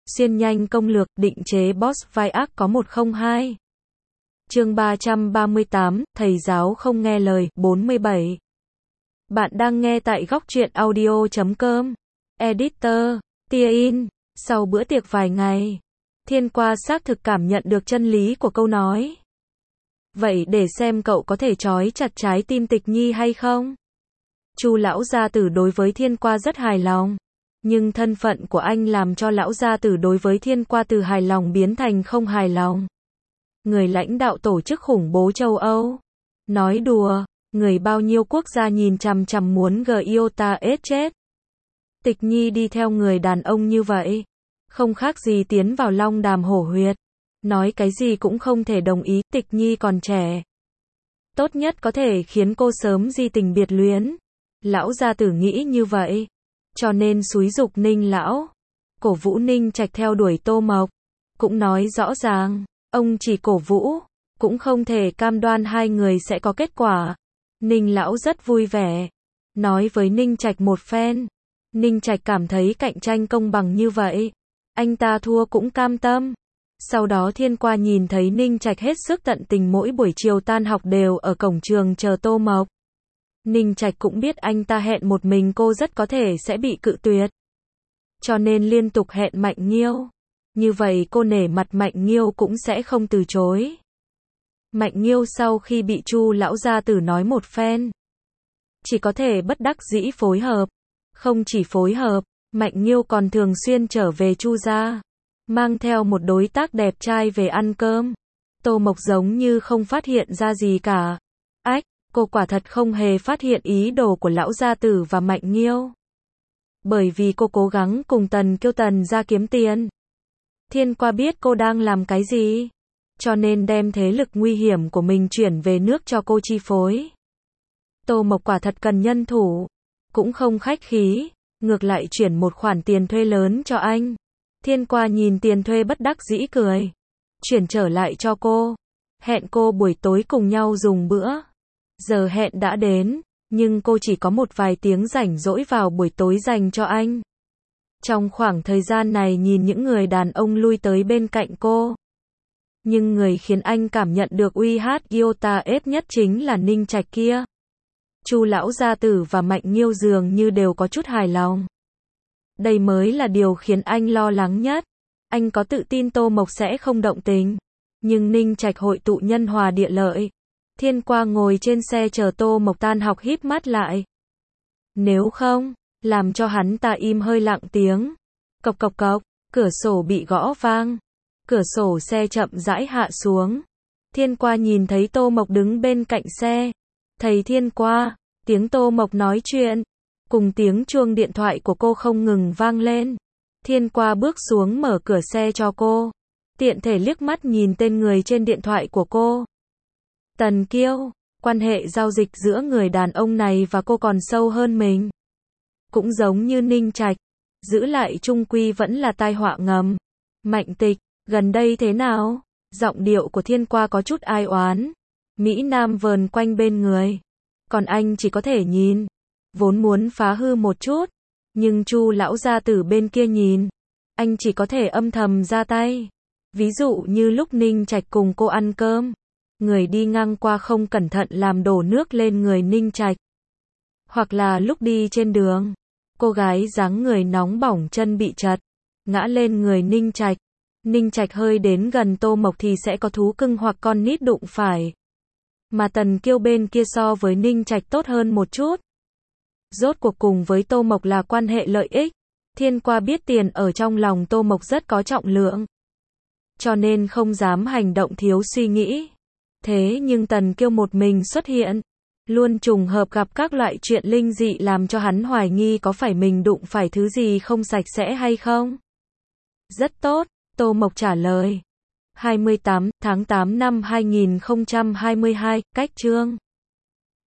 Xuyên nhanh công lược, định chế boss vai ác có 102. Chương 338, thầy giáo không nghe lời, 47. Bạn đang nghe tại góc truyện audio.com. Editor, tia in. Sau bữa tiệc vài ngày, Thiên Qua xác thực cảm nhận được chân lý của câu nói. Vậy để xem cậu có thể trói chặt trái tim Tịch Nhi hay không? Chu lão gia tử đối với Thiên Qua rất hài lòng. Nhưng thân phận của anh làm cho lão gia tử đối với Thiên Qua từ hài lòng biến thành không hài lòng. Người lãnh đạo tổ chức khủng bố châu Âu. Nói đùa, người bao nhiêu quốc gia nhìn chằm chằm muốn Giota chết. Tịch Nhi đi theo người đàn ông như vậy, không khác gì tiến vào long đàm hổ huyệt. Nói cái gì cũng không thể đồng ý, Tịch Nhi còn trẻ. Tốt nhất có thể khiến cô sớm di tình biệt luyến. Lão gia tử nghĩ như vậy. Cho nên xúi giục Ninh lão, cổ vũ Ninh Trạch theo đuổi Tô Mộc. Cũng nói rõ ràng, ông chỉ cổ vũ, cũng không thể cam đoan hai người sẽ có kết quả. Ninh lão rất vui vẻ, nói với Ninh Trạch một phen. Ninh Trạch cảm thấy cạnh tranh công bằng như vậy, anh ta thua cũng cam tâm. Sau đó Thiên Qua nhìn thấy Ninh Trạch hết sức tận tình mỗi buổi chiều tan học đều ở cổng trường chờ Tô Mộc. Ninh Trạch cũng biết anh ta hẹn một mình cô rất có thể sẽ bị cự tuyệt. Cho nên liên tục hẹn Mạnh Nghiêu. Như vậy cô nể mặt Mạnh Nghiêu cũng sẽ không từ chối. Mạnh Nghiêu sau khi bị Chu lão gia tử nói một phen, chỉ có thể bất đắc dĩ phối hợp. Không chỉ phối hợp, Mạnh Nghiêu còn thường xuyên trở về Chu gia, mang theo một đối tác đẹp trai về ăn cơm. Tô Mộc giống như không phát hiện ra gì cả. Ách, cô quả thật không hề phát hiện ý đồ của lão gia tử và Mạnh Nghiêu. Bởi vì cô cố gắng cùng Tần Kiêu Tần ra kiếm tiền. Thiên Qua biết cô đang làm cái gì, cho nên đem thế lực nguy hiểm của mình chuyển về nước cho cô chi phối. Tô Mộc quả thật cần nhân thủ, cũng không khách khí, ngược lại chuyển một khoản tiền thuê lớn cho anh. Thiên Qua nhìn tiền thuê bất đắc dĩ cười, chuyển trở lại cho cô, hẹn cô buổi tối cùng nhau dùng bữa. Giờ hẹn đã đến, nhưng cô chỉ có một vài tiếng rảnh rỗi vào buổi tối dành cho anh. Trong khoảng thời gian này nhìn những người đàn ông lui tới bên cạnh cô. Nhưng người khiến anh cảm nhận được uy hát Giota ép nhất chính là Ninh Trạch kia. Chu lão gia tử và Mạnh Nghiêu dường như đều có chút hài lòng. Đây mới là điều khiến anh lo lắng nhất. Anh có tự tin Tô Mộc sẽ không động tình. Nhưng Ninh Trạch hội tụ nhân hòa địa lợi. Thiên Qua ngồi trên xe chờ Tô Mộc tan học híp mắt lại. Nếu không, làm cho hắn ta im hơi lặng tiếng. Cộc cộc cộc, cửa sổ bị gõ vang. Cửa sổ xe chậm rãi hạ xuống. Thiên Qua nhìn thấy Tô Mộc đứng bên cạnh xe. Thầy Thiên Qua, tiếng Tô Mộc nói chuyện, cùng tiếng chuông điện thoại của cô không ngừng vang lên. Thiên Qua bước xuống mở cửa xe cho cô. Tiện thể liếc mắt nhìn tên người trên điện thoại của cô. Tần Kiêu, quan hệ giao dịch giữa người đàn ông này và cô còn sâu hơn mình. Cũng giống như Ninh Trạch, giữ lại chung quy vẫn là tai họa ngầm. Mạnh Tịch, gần đây thế nào? Giọng điệu của Thiên Qua có chút ai oán. Mỹ Nam vờn quanh bên người. Còn anh chỉ có thể nhìn. Vốn muốn phá hư một chút. Nhưng Chu lão gia tử bên kia nhìn. Anh chỉ có thể âm thầm ra tay. Ví dụ như lúc Ninh Trạch cùng cô ăn cơm. Người đi ngang qua không cẩn thận làm đổ nước lên người Ninh Trạch. Hoặc là lúc đi trên đường, cô gái dáng người nóng bỏng chân bị trật, ngã lên người Ninh Trạch. Ninh Trạch hơi đến gần Tô Mộc thì sẽ có thú cưng hoặc con nít đụng phải. Mà Tần Kiêu bên kia so với Ninh Trạch tốt hơn một chút. Rốt cuộc cùng với Tô Mộc là quan hệ lợi ích. Thiên Qua biết tiền ở trong lòng Tô Mộc rất có trọng lượng. Cho nên không dám hành động thiếu suy nghĩ. Thế nhưng Tần Kiêu một mình xuất hiện, luôn trùng hợp gặp các loại chuyện linh dị làm cho hắn hoài nghi có phải mình đụng phải thứ gì không sạch sẽ hay không. Rất tốt, Tô Mộc trả lời. 28 tháng 8 năm 2022, cách chương